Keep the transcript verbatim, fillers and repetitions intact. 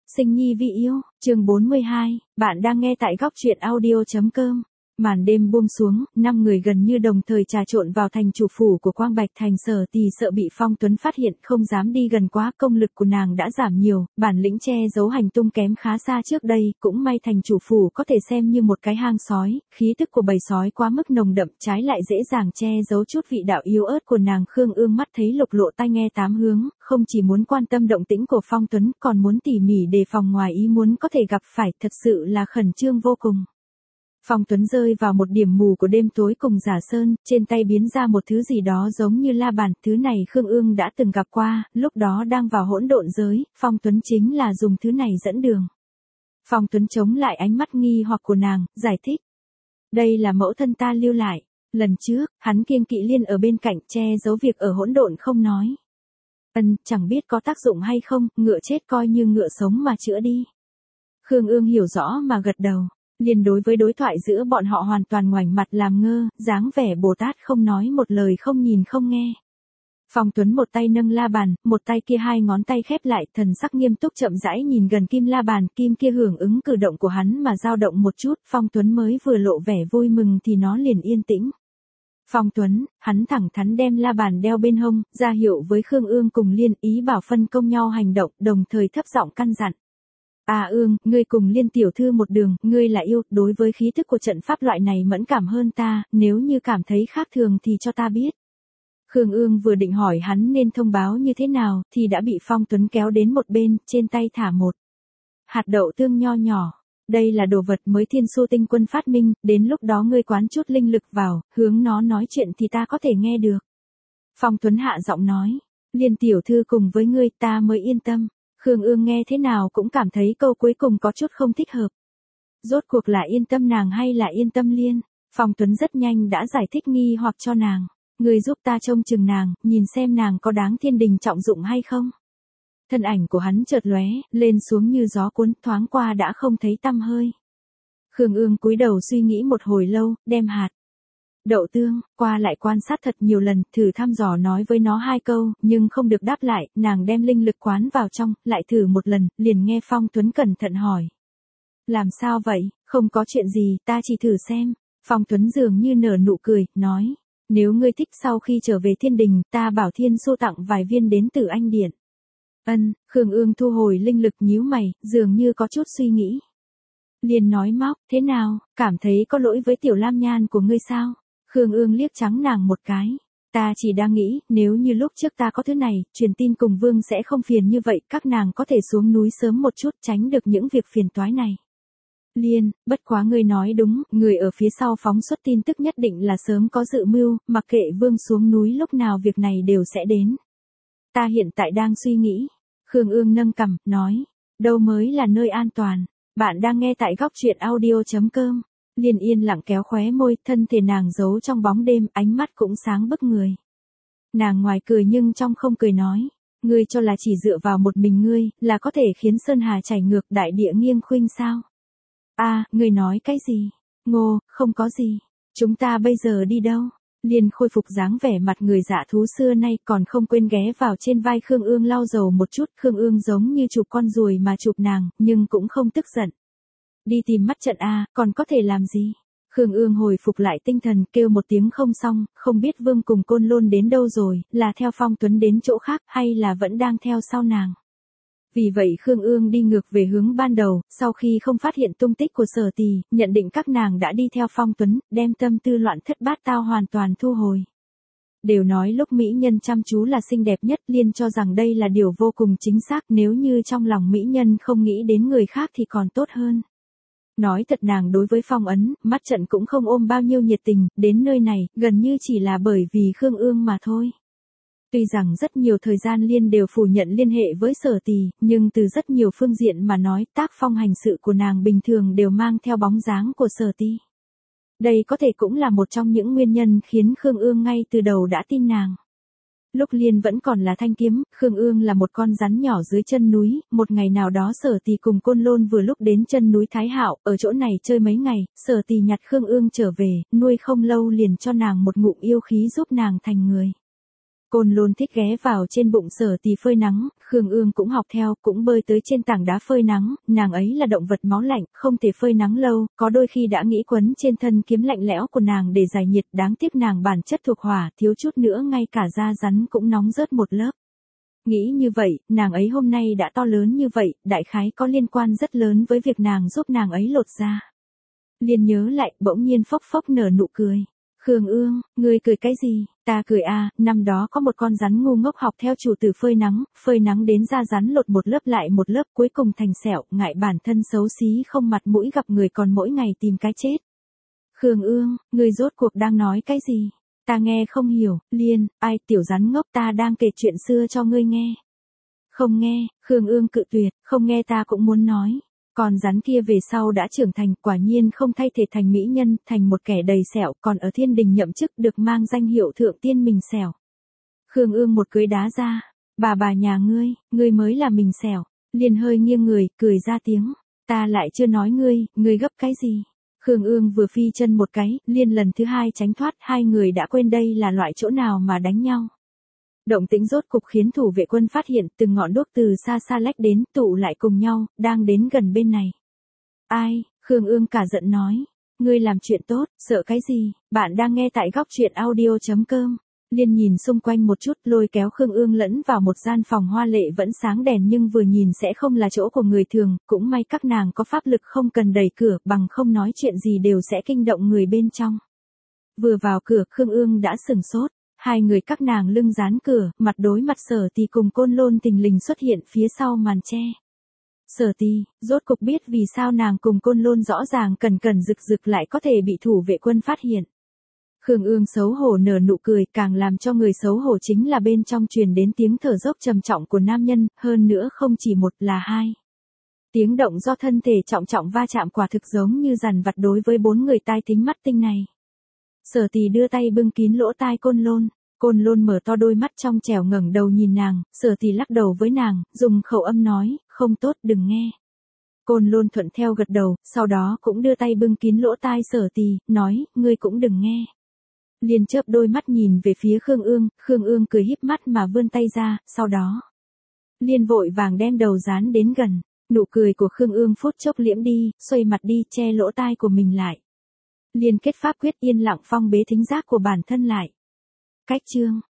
Sinh nhi vị yêu, chương bốn mươi hai, bạn đang nghe tại góc truyện audio.com. Màn đêm buông xuống, năm người gần như đồng thời trà trộn vào thành chủ phủ của Quang Bạch Thành. Sở Tì sợ bị Phong Tuấn phát hiện, không dám đi gần quá, công lực của nàng đã giảm nhiều, bản lĩnh che giấu hành tung kém khá xa trước đây, cũng may thành chủ phủ có thể xem như một cái hang sói, khí tức của bầy sói quá mức nồng đậm, trái lại dễ dàng che giấu chút vị đạo yếu ớt của nàng. Khương Ương mắt thấy lục lộ tai nghe tám hướng, không chỉ muốn quan tâm động tĩnh của Phong Tuấn, còn muốn tỉ mỉ đề phòng ngoài ý muốn có thể gặp phải, thật sự là khẩn trương vô cùng. Phong Tuấn rơi vào một điểm mù của đêm tối cùng giả sơn, trên tay biến ra một thứ gì đó giống như la bàn, thứ này Khương Ương đã từng gặp qua, lúc đó đang vào hỗn độn giới, Phong Tuấn chính là dùng thứ này dẫn đường. Phong Tuấn chống lại ánh mắt nghi hoặc của nàng, giải thích. Đây là mẫu thân ta lưu lại, lần trước, hắn kiêng kỵ Liên ở bên cạnh che giấu việc ở hỗn độn không nói. Ân, chẳng biết có tác dụng hay không, ngựa chết coi như ngựa sống mà chữa đi. Khương Ương hiểu rõ mà gật đầu. Liên đối với đối thoại giữa bọn họ hoàn toàn ngoảnh mặt làm ngơ, dáng vẻ Bồ Tát không nói một lời, không nhìn không nghe. Phong Tuấn một tay nâng la bàn, một tay kia hai ngón tay khép lại, thần sắc nghiêm túc chậm rãi nhìn gần kim la bàn, kim kia hưởng ứng cử động của hắn mà dao động một chút, Phong Tuấn mới vừa lộ vẻ vui mừng thì nó liền yên tĩnh. Phong Tuấn, hắn thẳng thắn đem la bàn đeo bên hông, ra hiệu với Khương Ương cùng Liên, ý bảo phân công nhau hành động, đồng thời thấp giọng căn dặn. À Ương, ngươi cùng Liên tiểu thư một đường, ngươi là yêu, đối với khí thức của trận pháp loại này mẫn cảm hơn ta, nếu như cảm thấy khác thường thì cho ta biết. Khương Ương vừa định hỏi hắn nên thông báo như thế nào, thì đã bị Phong Tuấn kéo đến một bên, trên tay thả một hạt đậu tương nho nhỏ. Đây là đồ vật mới Thiên Su Tinh Quân phát minh, đến lúc đó ngươi quán chút linh lực vào, hướng nó nói chuyện thì ta có thể nghe được. Phong Tuấn hạ giọng nói, Liên tiểu thư cùng với ngươi ta mới yên tâm. Khương Ương nghe thế nào cũng cảm thấy câu cuối cùng có chút không thích hợp. Rốt cuộc là yên tâm nàng hay là yên tâm Liên? Phong Tuấn rất nhanh đã giải thích nghi hoặc cho nàng. Người giúp ta trông chừng nàng, nhìn xem nàng có đáng thiên đình trọng dụng hay không. Thân ảnh của hắn chợt lóe, lên xuống như gió cuốn, thoáng qua đã không thấy tăm hơi. Khương Ương cúi đầu suy nghĩ một hồi lâu, đem hạt đậu tương, qua lại quan sát thật nhiều lần, thử thăm dò nói với nó hai câu, nhưng không được đáp lại, nàng đem linh lực quán vào trong, lại thử một lần, liền nghe Phong Tuấn cẩn thận hỏi. Làm sao vậy, không có chuyện gì, ta chỉ thử xem. Phong Tuấn dường như nở nụ cười, nói, nếu ngươi thích sau khi trở về thiên đình, ta bảo Thiên Su tặng vài viên đến từ Anh Điện. Ân, Khương Ương thu hồi linh lực nhíu mày, dường như có chút suy nghĩ. Liền nói móc, thế nào, cảm thấy có lỗi với Tiểu Lam Nhan của ngươi sao? Khương Ương liếc trắng nàng một cái. Ta chỉ đang nghĩ, nếu như lúc trước ta có thứ này, truyền tin cùng Vương sẽ không phiền như vậy, các nàng có thể xuống núi sớm một chút, tránh được những việc phiền toái này. Liên, bất quá ngươi nói đúng, người ở phía sau phóng xuất tin tức nhất định là sớm có dự mưu, mặc kệ Vương xuống núi lúc nào việc này đều sẽ đến. Ta hiện tại đang suy nghĩ. Khương Ương nâng cằm, nói, đâu mới là nơi an toàn. Bạn đang nghe tại góc truyện audio.com. Liên yên lặng kéo khóe môi, thân thể nàng giấu trong bóng đêm, ánh mắt cũng sáng bức người. Nàng ngoài cười nhưng trong không cười nói, ngươi cho là chỉ dựa vào một mình ngươi, là có thể khiến Sơn Hà chảy ngược, đại địa nghiêng khuynh sao? A, à, ngươi nói cái gì? Ngô, không có gì. Chúng ta bây giờ đi đâu? Liên khôi phục dáng vẻ mặt người dạ thú xưa nay, còn không quên ghé vào trên vai Khương Ương lau dầu một chút. Khương Ương giống như chụp con ruồi mà chụp nàng, nhưng cũng không tức giận. Đi tìm mắt trận a, còn có thể làm gì? Khương Ương hồi phục lại tinh thần, kêu một tiếng không xong, không biết Vương cùng Côn Lôn đến đâu rồi, là theo Phong Tuấn đến chỗ khác hay là vẫn đang theo sau nàng. Vì vậy Khương Ương đi ngược về hướng ban đầu, sau khi không phát hiện tung tích của Sở Tì, nhận định các nàng đã đi theo Phong Tuấn, đem tâm tư loạn thất bát tao hoàn toàn thu hồi. Đều nói lúc mỹ nhân chăm chú là xinh đẹp nhất, Liên cho rằng đây là điều vô cùng chính xác, nếu như trong lòng mỹ nhân không nghĩ đến người khác thì còn tốt hơn. Nói thật nàng đối với Phong Ấn, mắt trận cũng không ôm bao nhiêu nhiệt tình, đến nơi này, gần như chỉ là bởi vì Khương Ương mà thôi. Tuy rằng rất nhiều thời gian Liên đều phủ nhận liên hệ với Sở Tì, nhưng từ rất nhiều phương diện mà nói, tác phong hành sự của nàng bình thường đều mang theo bóng dáng của Sở Tì. Đây có thể cũng là một trong những nguyên nhân khiến Khương Ương ngay từ đầu đã tin nàng. Lúc Liên vẫn còn là thanh kiếm, Khương Ương là một con rắn nhỏ dưới chân núi, một ngày nào đó Sở Tì cùng Côn Lôn vừa lúc đến chân núi Thái Hạo, ở chỗ này chơi mấy ngày, Sở Tì nhặt Khương Ương trở về, nuôi không lâu liền cho nàng một ngụm yêu khí giúp nàng thành người. Côn Lôn thích ghé vào trên bụng Sở Tì phơi nắng, Khương Ương cũng học theo, cũng bơi tới trên tảng đá phơi nắng, nàng ấy là động vật máu lạnh, không thể phơi nắng lâu, có đôi khi đã nghĩ quấn trên thân kiếm lạnh lẽo của nàng để giải nhiệt, đáng tiếc nàng bản chất thuộc hỏa, thiếu chút nữa ngay cả da rắn cũng nóng rớt một lớp. Nghĩ như vậy, nàng ấy hôm nay đã to lớn như vậy, đại khái có liên quan rất lớn với việc nàng giúp nàng ấy lột da. Liền nhớ lại, bỗng nhiên phốc phốc nở nụ cười. Khương Ương, ngươi cười cái gì? Ta cười à, năm đó có một con rắn ngu ngốc học theo chủ tử phơi nắng, phơi nắng đến da rắn lột một lớp lại một lớp cuối cùng thành sẹo, ngại bản thân xấu xí không mặt mũi gặp người còn mỗi ngày tìm cái chết. Khương Ương, ngươi rốt cuộc đang nói cái gì? Ta nghe không hiểu, Liên, ai tiểu rắn ngốc ta đang kể chuyện xưa cho ngươi nghe. Không nghe, Khương Ương cự tuyệt, không nghe ta cũng muốn nói. Con rắn kia về sau đã trưởng thành, quả nhiên không thay thể thành mỹ nhân, thành một kẻ đầy sẹo, còn ở thiên đình nhậm chức được mang danh hiệu thượng tiên mình sẹo. Khương Ương một cưới đá ra, bà bà nhà ngươi, ngươi mới là mình sẹo. Liền hơi nghiêng người, cười ra tiếng, ta lại chưa nói ngươi, ngươi gấp cái gì? Khương Ương vừa phi chân một cái, Liên lần thứ hai tránh thoát, hai người đã quên đây là loại chỗ nào mà đánh nhau. Động tĩnh rốt cục khiến thủ vệ quân phát hiện, từng ngọn đuốc từ xa xa lách đến, tụ lại cùng nhau, đang đến gần bên này. Ai? Khương Ương cả giận nói. Ngươi làm chuyện tốt, sợ cái gì? Bạn đang nghe tại góc truyện audio chấm com. Liên nhìn xung quanh một chút, lôi kéo Khương Ương lẫn vào một gian phòng hoa lệ vẫn sáng đèn nhưng vừa nhìn sẽ không là chỗ của người thường, cũng may các nàng có pháp lực không cần đẩy cửa, bằng không nói chuyện gì đều sẽ kinh động người bên trong. Vừa vào cửa, Khương Ương đã sửng sốt. Hai người các nàng lưng dán cửa, mặt đối mặt Sở Tì cùng Côn Lôn thình lình xuất hiện phía sau màn che. Sở Tì, rốt cục biết vì sao nàng cùng Côn Lôn rõ ràng cần cần rực rực lại có thể bị thủ vệ quân phát hiện. Khương Ương xấu hổ nở nụ cười, càng làm cho người xấu hổ chính là bên trong truyền đến tiếng thở dốc trầm trọng của nam nhân, hơn nữa không chỉ một là hai. Tiếng động do thân thể trọng trọng va chạm quả thực giống như dằn vặt đối với bốn người tai thính mắt tinh này. Sở Tì đưa tay bưng kín lỗ tai Côn Lôn, Côn Lôn mở to đôi mắt trong trẻo ngẩng đầu nhìn nàng, Sở Tì lắc đầu với nàng, dùng khẩu âm nói, không tốt đừng nghe. Côn Lôn thuận theo gật đầu, sau đó cũng đưa tay bưng kín lỗ tai Sở Tì, nói, ngươi cũng đừng nghe. Liên chớp đôi mắt nhìn về phía Khương Ương, Khương Ương cười híp mắt mà vươn tay ra, sau đó. Liên vội vàng đem đầu dán đến gần, nụ cười của Khương Ương phút chốc liễm đi, xoay mặt đi che lỗ tai của mình lại. Liên kết pháp quyết yên lặng phong bế thính giác của bản thân lại. Cách chương